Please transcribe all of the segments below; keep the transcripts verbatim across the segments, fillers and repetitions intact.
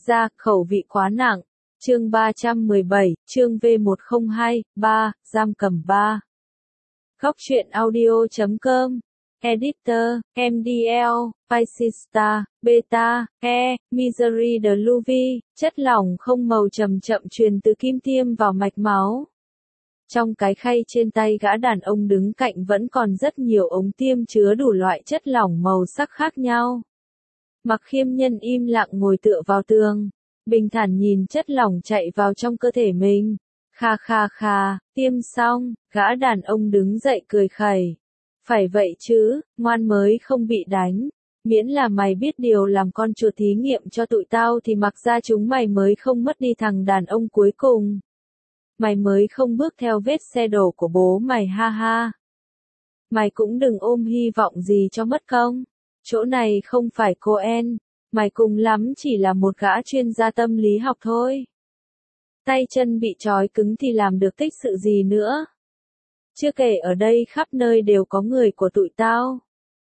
ra, khẩu vị quá nặng. Chương ba trăm mười bảy, chương V một không hai, ba, giam cầm ba. Góc truyện audio chấm com, Editor, em đê lờ, Piscista, Beta, E, Misery de Louvi, chất lỏng không màu chậm chậm truyền từ kim tiêm vào mạch máu. Trong cái khay trên tay gã đàn ông đứng cạnh vẫn còn rất nhiều ống tiêm chứa đủ loại chất lỏng màu sắc khác nhau. Mặc Khiêm Nhân im lặng ngồi tựa vào tường, bình thản nhìn chất lỏng chạy vào trong cơ thể mình. Kha kha kha, tiêm xong, gã đàn ông đứng dậy cười khẩy. Phải vậy chứ, ngoan mới không bị đánh. Miễn là mày biết điều làm con chuột thí nghiệm cho tụi tao thì mặc ra chúng mày mới không mất đi thằng đàn ông cuối cùng. Mày mới không bước theo vết xe đổ của bố mày ha ha. Mày cũng đừng ôm hy vọng gì cho mất công. Chỗ này không phải Coen, mày cùng lắm chỉ là một gã chuyên gia tâm lý học thôi. Tay chân bị trói cứng thì làm được tích sự gì nữa. Chưa kể ở đây khắp nơi đều có người của tụi tao.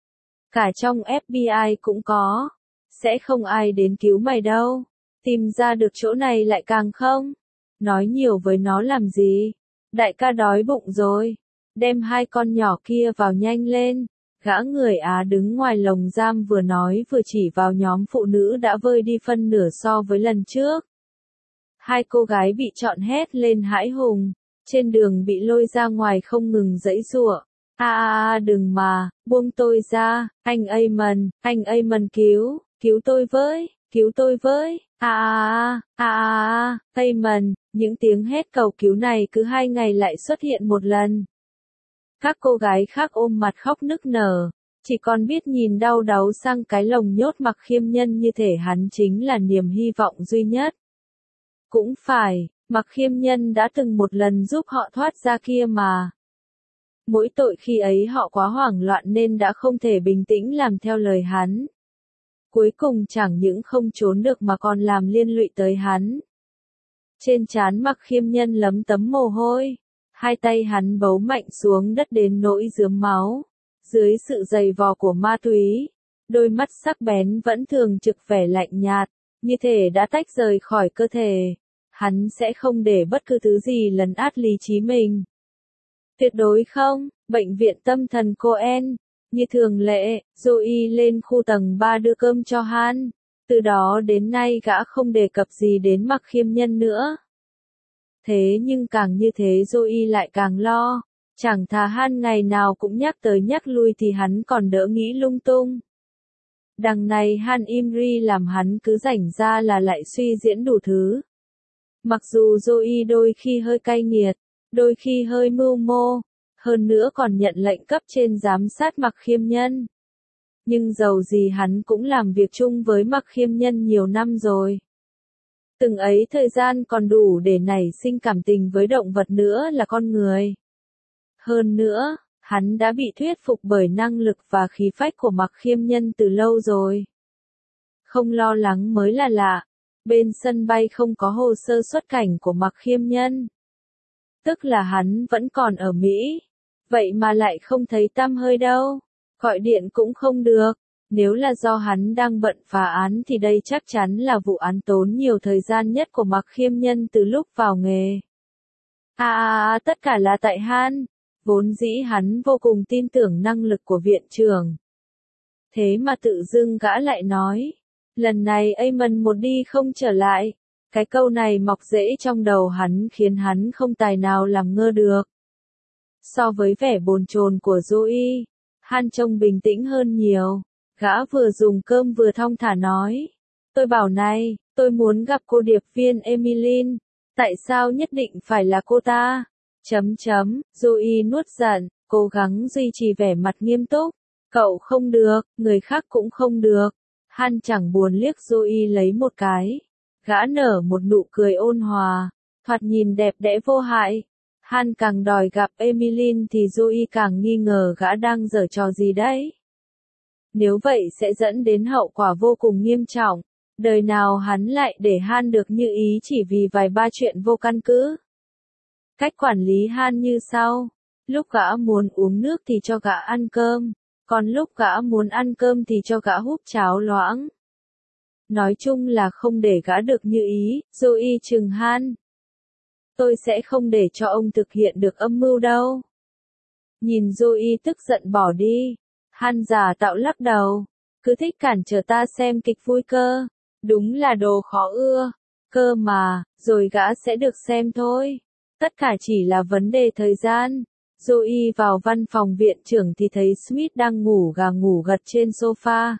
Cả trong ép bê i cũng có. Sẽ không ai đến cứu mày đâu. Tìm ra được chỗ này lại càng không. Nói nhiều với nó làm gì. Đại ca đói bụng rồi. Đem hai con nhỏ kia vào nhanh lên. Gã người Á đứng ngoài lồng giam vừa nói vừa chỉ vào nhóm phụ nữ đã vơi đi phân nửa so với lần trước. Hai cô gái bị trọn hét lên hãi hùng. Trên đường bị lôi ra ngoài không ngừng giãy giụa. A a a đừng mà, buông tôi ra, anh Amon, anh Amon cứu, cứu tôi với, cứu tôi với, a a a, a a a, Amon, những tiếng hét cầu cứu này cứ hai ngày lại xuất hiện một lần. Các cô gái khác ôm mặt khóc nức nở, chỉ còn biết nhìn đau đáu sang cái lồng nhốt Mặc Khiêm Nhân như thể hắn chính là niềm hy vọng duy nhất. Cũng phải, Mặc Khiêm Nhân đã từng một lần giúp họ thoát ra kia mà. Mỗi tội khi ấy họ quá hoảng loạn nên đã không thể bình tĩnh làm theo lời hắn. Cuối cùng chẳng những không trốn được mà còn làm liên lụy tới hắn. Trên trán Mặc Khiêm Nhân lấm tấm mồ hôi. Hai tay hắn bấu mạnh xuống đất đến nỗi rướm máu. Dưới sự giày vò của ma túy, đôi mắt sắc bén vẫn thường trực vẻ lạnh nhạt, như thể đã tách rời khỏi cơ thể. Hắn sẽ không để bất cứ thứ gì lấn át lý trí mình. Tuyệt đối không, bệnh viện tâm thần Coen. Như thường lệ, Joey lên khu tầng ba đưa cơm cho Han. Từ đó đến nay gã không đề cập gì đến Mặc Khiêm Nhân nữa. Thế nhưng càng như thế Joey lại càng lo. Chẳng thà Han ngày nào cũng nhắc tới nhắc lui thì hắn còn đỡ nghĩ lung tung. Đằng này Han Imri làm hắn cứ rảnh ra là lại suy diễn đủ thứ. Mặc dù Joey đôi khi hơi cay nghiệt, đôi khi hơi mưu mô, hơn nữa còn nhận lệnh cấp trên giám sát Mặc Khiêm Nhân. Nhưng dầu gì hắn cũng làm việc chung với Mặc Khiêm Nhân nhiều năm rồi. Từng ấy thời gian còn đủ để nảy sinh cảm tình với động vật nữa là con người. Hơn nữa, hắn đã bị thuyết phục bởi năng lực và khí phách của Mặc Khiêm Nhân từ lâu rồi. Không lo lắng mới là lạ. Bên sân bay không có hồ sơ xuất cảnh của Mặc Khiêm Nhân. Tức là hắn vẫn còn ở Mỹ. Vậy mà lại không thấy tăm hơi đâu. Gọi điện cũng không được. Nếu là do hắn đang bận phá án thì đây chắc chắn là vụ án tốn nhiều thời gian nhất của Mặc Khiêm Nhân từ lúc vào nghề. À, à, à tất cả là tại Han. Vốn dĩ hắn vô cùng tin tưởng năng lực của viện trưởng. Thế mà tự dưng gã lại nói. Lần này Amon một đi không trở lại. Cái câu này mọc rễ trong đầu hắn khiến hắn không tài nào làm ngơ được. So với vẻ bồn chồn của Joey, Han trông bình tĩnh hơn nhiều. Gã vừa dùng cơm vừa thong thả nói. Tôi bảo này, tôi muốn gặp cô điệp viên Emmeline. Tại sao nhất định phải là cô ta? Chấm chấm, Joey nuốt giận, cố gắng duy trì vẻ mặt nghiêm túc. Cậu không được, người khác cũng không được. Han chẳng buồn liếc Joey lấy một cái. Gã nở một nụ cười ôn hòa, thoạt nhìn đẹp đẽ vô hại. Han càng đòi gặp Emmeline thì Joey càng nghi ngờ gã đang giở trò gì đấy. Nếu vậy sẽ dẫn đến hậu quả vô cùng nghiêm trọng. Đời nào hắn lại để Han được như ý chỉ vì vài ba chuyện vô căn cứ. Cách quản lý Han như sau. Lúc gã muốn uống nước thì cho gã ăn cơm. Còn lúc gã muốn ăn cơm thì cho gã húp cháo loãng. Nói chung là không để gã được như ý, Joey trừng Han. Tôi sẽ không để cho ông thực hiện được âm mưu đâu. Nhìn Joey tức giận bỏ đi, Han giả tạo lắc đầu. Cứ thích cản trở ta xem kịch vui cơ. Đúng là đồ khó ưa. Cơ mà, rồi gã sẽ được xem thôi. Tất cả chỉ là vấn đề thời gian. Joey vào văn phòng viện trưởng thì thấy Smith đang ngủ gà ngủ gật trên sofa.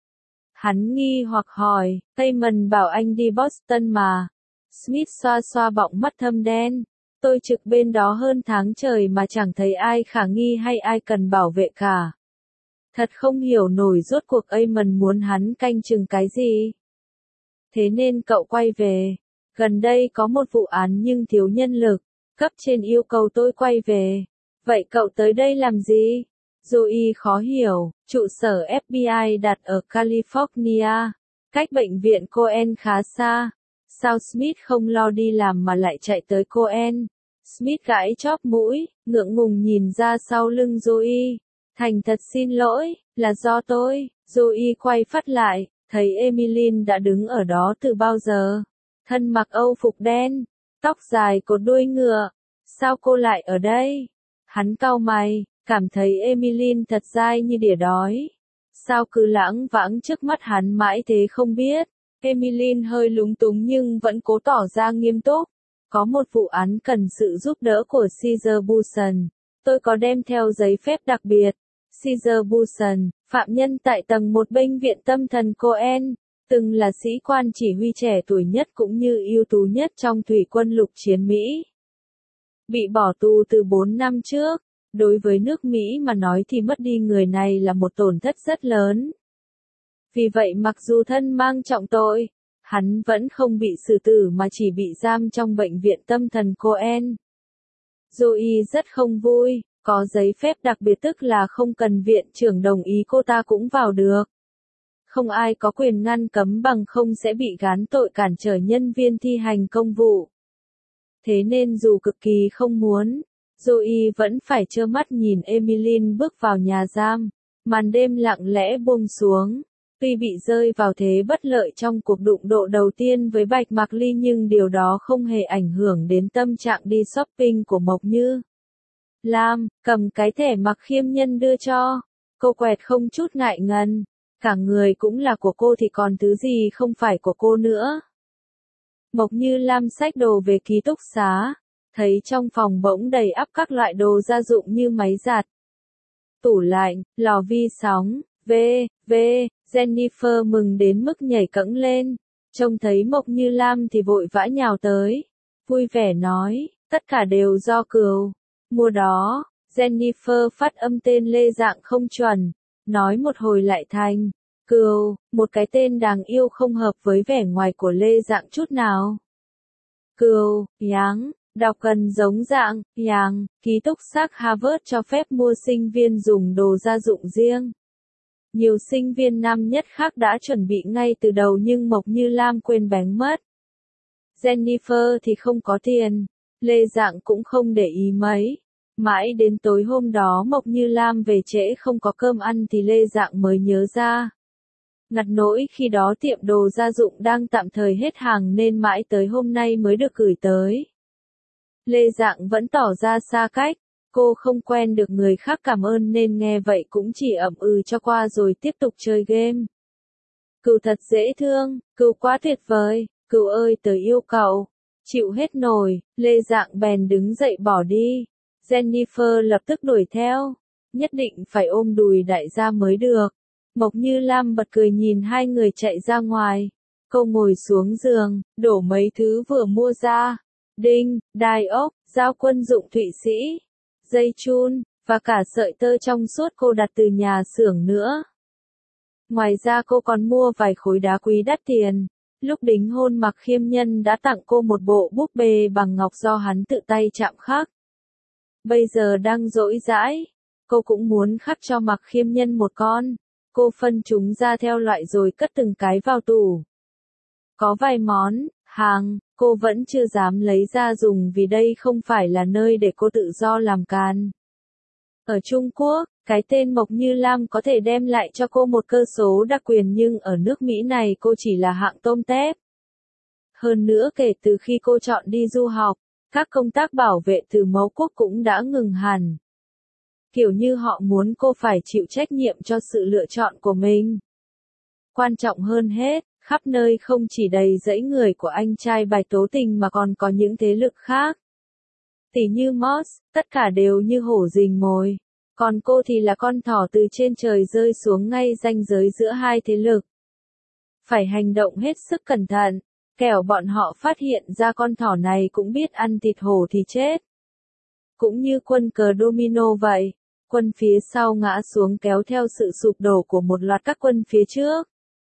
Hắn nghi hoặc hỏi, Damon bảo anh đi Boston mà. Smith xoa xoa bọng mắt thâm đen. Tôi trực bên đó hơn tháng trời mà chẳng thấy ai khả nghi hay ai cần bảo vệ cả. Thật không hiểu nổi rốt cuộc Damon muốn hắn canh chừng cái gì. Thế nên cậu quay về. Gần đây có một vụ án nhưng thiếu nhân lực. Cấp trên yêu cầu tôi quay về. Vậy cậu tới đây làm gì? Joey khó hiểu, trụ sở ép bê i đặt ở California, cách bệnh viện Cohen khá xa. Sao Smith không lo đi làm mà lại chạy tới Cohen? Smith gãi chóp mũi, ngượng ngùng nhìn ra sau lưng Joey. Thành thật xin lỗi, là do tôi. Joey quay phát lại, thấy Emmeline đã đứng ở đó từ bao giờ. Thân mặc âu phục đen, tóc dài cột đuôi ngựa. Sao cô lại ở đây? Hắn cau mày, cảm thấy Emmeline thật dai như đỉa đói. Sao cứ lãng vãng trước mắt hắn mãi thế không biết. Emmeline hơi lúng túng nhưng vẫn cố tỏ ra nghiêm túc. Có một vụ án cần sự giúp đỡ của Caesar Buson. Tôi có đem theo giấy phép đặc biệt. Caesar Buson, phạm nhân tại tầng một bệnh viện tâm thần Cohen, từng là sĩ quan chỉ huy trẻ tuổi nhất cũng như ưu tú nhất trong thủy quân lục chiến Mỹ. Bị bỏ tù từ bốn năm trước. Đối với nước Mỹ mà nói thì mất đi người này là một tổn thất rất lớn. Vì vậy mặc dù thân mang trọng tội, hắn vẫn không bị xử tử mà chỉ bị giam trong bệnh viện tâm thần Cohen. Joey rất không vui, có giấy phép đặc biệt tức là không cần viện trưởng đồng ý cô ta cũng vào được. Không ai có quyền ngăn cấm bằng không sẽ bị gán tội cản trở nhân viên thi hành công vụ. Thế nên dù cực kỳ không muốn, Joey vẫn phải trơ mắt nhìn Emmeline bước vào nhà giam. Màn đêm lặng lẽ buông xuống. Tuy bị rơi vào thế bất lợi trong cuộc đụng độ đầu tiên với Bạch Mạc Ly nhưng điều đó không hề ảnh hưởng đến tâm trạng đi shopping của Mộc Như Lam. Cầm cái thẻ Mạc Khiêm Nhân đưa cho. Cô quẹt không chút ngại ngần. Cả người cũng là của cô thì còn thứ gì không phải của cô nữa. Mộc Như Lam xách đồ về ký túc xá. Thấy trong phòng bỗng đầy ắp các loại đồ gia dụng như máy giặt, tủ lạnh, lò vi sóng, v, v, Jennifer mừng đến mức nhảy cẫng lên. Trông thấy Mộc Như Lam thì vội vã nhào tới. Vui vẻ nói, tất cả đều do Cừu. Mua đó, Jennifer phát âm tên Lê Dạng không chuẩn. Nói một hồi lại thành, Cừu, một cái tên đáng yêu không hợp với vẻ ngoài của Lê Dạng chút nào. Cừu, Yang. Đọc cần giống dạng, Yang, ký túc xá Harvard cho phép mua sinh viên dùng đồ gia dụng riêng. Nhiều sinh viên năm nhất khác đã chuẩn bị ngay từ đầu nhưng Mộc Như Lam quên bén mất. Jennifer thì không có tiền, Lê Dạng cũng không để ý mấy. Mãi đến tối hôm đó Mộc Như Lam về trễ không có cơm ăn thì Lê Dạng mới nhớ ra. Ngặt nỗi khi đó tiệm đồ gia dụng đang tạm thời hết hàng nên mãi tới hôm nay mới được gửi tới. Lê Dạng vẫn tỏ ra xa cách, cô không quen được người khác cảm ơn nên nghe vậy cũng chỉ ậm ừ cho qua rồi tiếp tục chơi game. Cừu thật dễ thương, Cừu quá tuyệt vời, Cừu ơi tớ yêu cậu. Chịu hết nổi, Lê Dạng bèn đứng dậy bỏ đi. Jennifer lập tức đuổi theo, nhất định phải ôm đùi đại gia mới được. Mộc Như Lam bật cười nhìn hai người chạy ra ngoài. Cô ngồi xuống giường, đổ mấy thứ vừa mua ra. Đinh, đai ốc, dao quân dụng Thụy Sĩ, dây chun, và cả sợi tơ trong suốt cô đặt từ nhà xưởng nữa. Ngoài ra cô còn mua vài khối đá quý đắt tiền. Lúc đính hôn Mạc Khiêm Nhân đã tặng cô một bộ búp bê bằng ngọc do hắn tự tay chạm khắc. Bây giờ đang rỗi rãi, cô cũng muốn khắc cho Mạc Khiêm Nhân một con. Cô phân chúng ra theo loại rồi cất từng cái vào tủ. Có vài món hàng cô vẫn chưa dám lấy ra dùng vì đây không phải là nơi để cô tự do làm càn. Ở Trung Quốc, Cái tên Mộc Như Lam có thể đem lại cho cô một cơ số đặc quyền nhưng ở nước Mỹ này cô chỉ là hạng tôm tép. Hơn nữa kể từ khi cô chọn đi du học, các công tác bảo vệ từ mẫu quốc cũng đã ngừng hẳn. Kiểu như họ muốn cô phải chịu trách nhiệm cho sự lựa chọn của mình. Quan trọng hơn hết, khắp nơi không chỉ đầy rẫy người của anh trai bài tố tình mà còn có những thế lực khác. Tỉ như Moss, tất cả đều như hổ rình mồi. Còn cô thì là con thỏ từ trên trời rơi xuống ngay ranh giới giữa hai thế lực. Phải hành động hết sức cẩn thận, kẻo bọn họ phát hiện ra con thỏ này cũng biết ăn thịt hổ thì chết. Cũng như quân cờ domino vậy, quân phía sau ngã xuống kéo theo sự sụp đổ của một loạt các quân phía trước.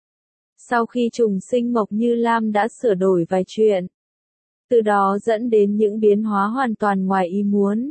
Sau khi trùng sinh Mộc Như Lam đã sửa đổi vài chuyện, từ đó dẫn đến những biến hóa hoàn toàn ngoài ý muốn.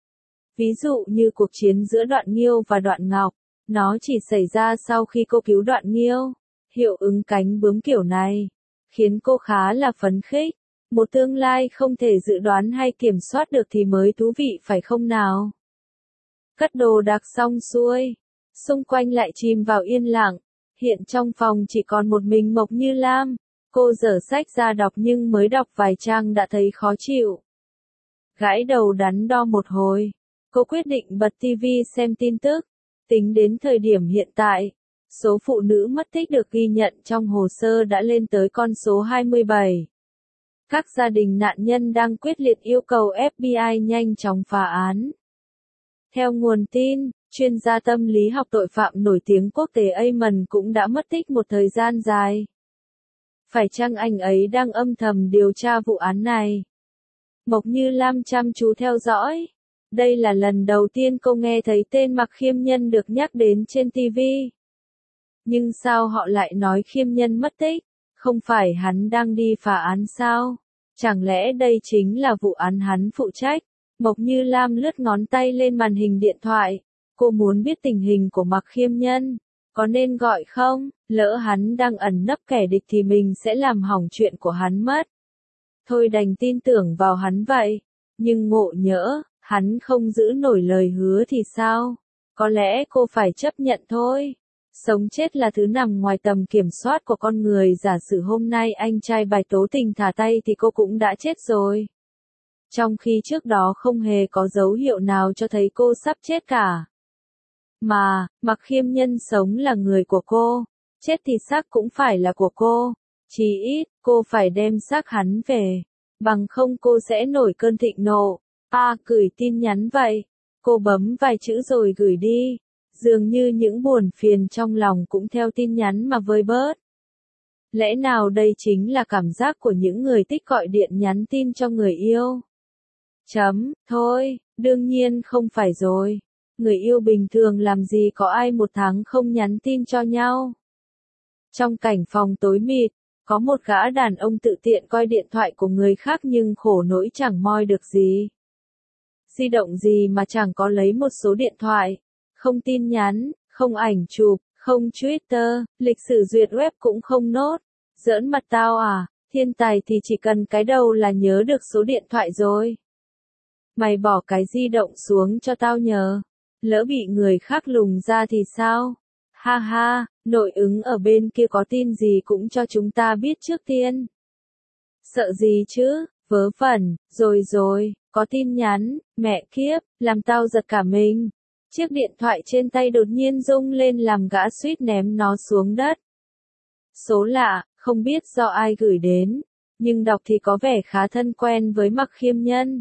Ví dụ như cuộc chiến giữa Đoạn Nghiêu và Đoạn Ngọc, nó chỉ xảy ra sau khi cô cứu Đoạn Nghiêu. Hiệu ứng cánh bướm kiểu này khiến cô khá là phấn khích. Một tương lai không thể dự đoán hay kiểm soát được thì mới thú vị phải không nào? Cất đồ đạc xong xuôi, xung quanh lại chìm vào yên lặng. Hiện trong phòng chỉ còn một mình Mộc Như Lam. Cô dở sách ra đọc nhưng mới đọc vài trang đã thấy khó chịu. Gãi đầu đắn đo một hồi, cô quyết định bật ti vi xem tin tức. Tính đến thời điểm hiện tại, số phụ nữ mất tích được ghi nhận trong hồ sơ đã lên tới con số hai mươi bảy. Các gia đình nạn nhân đang quyết liệt yêu cầu ép bi ai nhanh chóng phá án. Theo nguồn tin, chuyên gia tâm lý học tội phạm nổi tiếng quốc tế Eamon cũng đã mất tích một thời gian dài. Phải chăng anh ấy đang âm thầm điều tra vụ án này? Mộc Như Lam chăm chú theo dõi. Đây là lần đầu tiên cô nghe thấy tên Mạc Khiêm Nhân được nhắc đến trên ti vi. Nhưng sao họ lại nói Khiêm Nhân mất tích? Không phải hắn đang đi phá án sao? Chẳng lẽ đây chính là vụ án hắn phụ trách? Mộc Như Lam lướt ngón tay lên màn hình điện thoại. Cô muốn biết tình hình của Mạc Khiêm Nhân. Có nên gọi không? Lỡ hắn đang ẩn nấp kẻ địch thì mình sẽ làm hỏng chuyện của hắn mất. Thôi đành tin tưởng vào hắn vậy. Nhưng ngộ nhỡ, hắn không giữ nổi lời hứa thì sao? Có lẽ cô phải chấp nhận thôi. Sống chết là thứ nằm ngoài tầm kiểm soát của con người. Giả sử hôm nay anh trai bài tố tình thả tay thì cô cũng đã chết rồi. Trong khi trước đó không hề có dấu hiệu nào cho thấy cô sắp chết cả. Mà, Mạc Khiêm Nhân sống là người của cô, chết thì xác cũng phải là của cô. Chí ít, cô phải đem xác hắn về. Bằng không cô sẽ nổi cơn thịnh nộ. À, gửi tin nhắn vậy. Cô bấm vài chữ rồi gửi đi. Dường như những buồn phiền trong lòng cũng theo tin nhắn mà vơi bớt. Lẽ nào đây chính là cảm giác của những người thích gọi điện nhắn tin cho người yêu? Chấm, thôi, đương nhiên không phải rồi. Người yêu bình thường làm gì có ai một tháng không nhắn tin cho nhau. Trong cảnh phòng tối mịt, có một gã đàn ông tự tiện coi điện thoại của người khác nhưng khổ nỗi chẳng moi được gì. Di động gì mà chẳng có lấy một số điện thoại. Không tin nhắn, không ảnh chụp, không Twitter, lịch sử duyệt web cũng không nốt. Giỡn mặt tao à, thiên tài thì chỉ cần cái đầu là nhớ được số điện thoại rồi. Mày bỏ cái di động xuống cho tao nhờ. Lỡ bị người khác lùng ra thì sao? Ha ha, nội ứng ở bên kia có tin gì cũng cho chúng ta biết trước tiên. Sợ gì chứ, vớ vẩn, rồi rồi, có tin nhắn, mẹ kiếp, làm tao giật cả mình. Chiếc điện thoại trên tay đột nhiên rung lên làm gã suýt ném nó xuống đất. Số lạ, không biết do ai gửi đến, nhưng đọc thì có vẻ khá thân quen với Mạc Khiêm Nhân.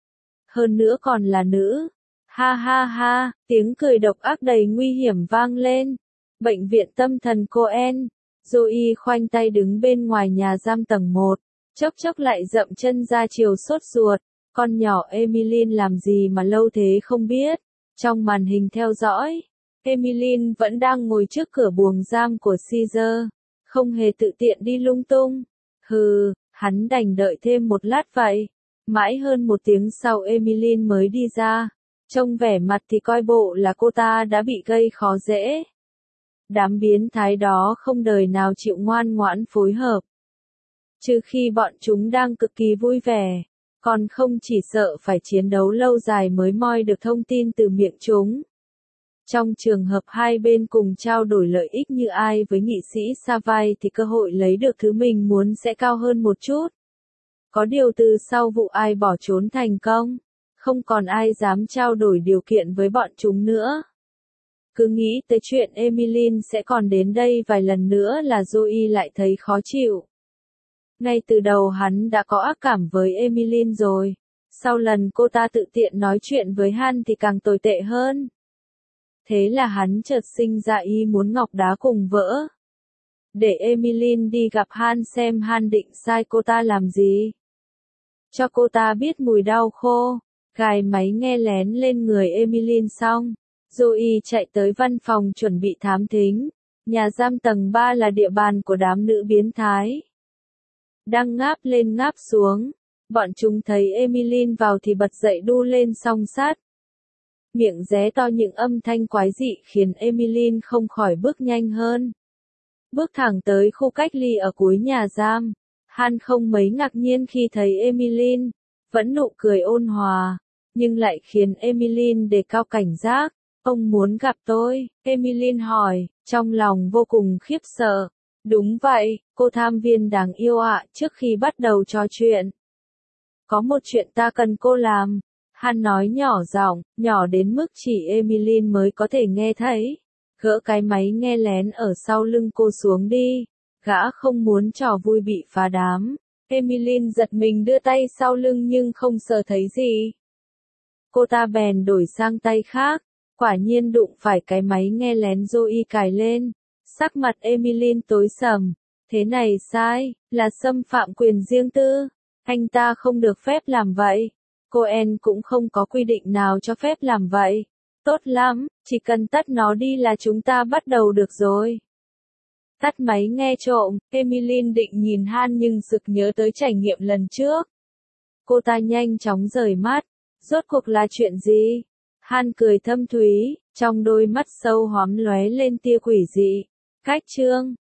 Hơn nữa còn là nữ. Ha ha ha, tiếng cười độc ác đầy nguy hiểm vang lên. Bệnh viện tâm thần Cohen. Zoe khoanh tay đứng bên ngoài nhà giam tầng một, chốc chốc lại dậm chân ra chiều sốt ruột. Con nhỏ Emmeline làm gì mà lâu thế không biết. Trong màn hình theo dõi, Emmeline vẫn đang ngồi trước cửa buồng giam của Caesar, không hề tự tiện đi lung tung. Hừ, hắn đành đợi thêm một lát vậy. Mãi hơn một tiếng sau Emmeline mới đi ra. Trông vẻ mặt thì coi bộ là cô ta đã bị gây khó dễ. Đám biến thái đó không đời nào chịu ngoan ngoãn phối hợp. Trừ khi bọn chúng đang cực kỳ vui vẻ, còn không chỉ sợ phải chiến đấu lâu dài mới moi được thông tin từ miệng chúng. Trong trường hợp hai bên cùng trao đổi lợi ích như ai với nghị sĩ Savai thì cơ hội lấy được thứ mình muốn sẽ cao hơn một chút. Có điều từ sau vụ ai bỏ trốn thành công, không còn ai dám trao đổi điều kiện với bọn chúng nữa. Cứ nghĩ tới chuyện Emmeline sẽ còn đến đây vài lần nữa là Joey lại thấy khó chịu. Ngay từ đầu hắn đã có ác cảm với Emmeline rồi. Sau lần cô ta tự tiện nói chuyện với Han thì càng tồi tệ hơn. Thế là hắn chợt sinh ra ý muốn ngọc đá cùng vỡ. Để Emmeline đi gặp Han xem Han định sai cô ta làm gì. Cho cô ta biết mùi đau khô. Gài máy nghe lén lên người Emmeline xong, Joey chạy tới văn phòng chuẩn bị thám thính. Nhà giam tầng ba là địa bàn của đám nữ biến thái. Đang ngáp lên ngáp xuống, bọn chúng thấy Emmeline vào thì bật dậy đu lên song sát. Miệng ré to những âm thanh quái dị khiến Emmeline không khỏi bước nhanh hơn. Bước thẳng tới khu cách ly ở cuối nhà giam. Han không mấy ngạc nhiên khi thấy Emmeline, vẫn nụ cười ôn hòa, nhưng lại khiến Emmeline đề cao cảnh giác. Ông muốn gặp tôi, Emmeline hỏi, trong lòng vô cùng khiếp sợ. Đúng vậy, cô tham viên đáng yêu ạ, trước khi bắt đầu trò chuyện. Có một chuyện ta cần cô làm. Han nói nhỏ giọng, nhỏ đến mức chỉ Emmeline mới có thể nghe thấy. Gỡ cái máy nghe lén ở sau lưng cô xuống đi. Gã không muốn trò vui bị phá đám. Emmeline giật mình đưa tay sau lưng nhưng không sờ thấy gì. Cô ta bèn đổi sang tay khác. Quả nhiên đụng phải cái máy nghe lén Joey cài lên. Sắc mặt Emmeline tối sầm. Thế này sai, là xâm phạm quyền riêng tư. Anh ta không được phép làm vậy. Cohen cũng không có quy định nào cho phép làm vậy. Tốt lắm, chỉ cần tắt nó đi là chúng ta bắt đầu được rồi. Tắt máy nghe trộm, Emmeline định nhìn Han nhưng sực nhớ tới trải nghiệm lần trước. Cô ta nhanh chóng rời mắt. Rốt cuộc là chuyện gì? Han cười thâm thúy, trong đôi mắt sâu hoắm lóe lên tia quỷ dị. Cách chương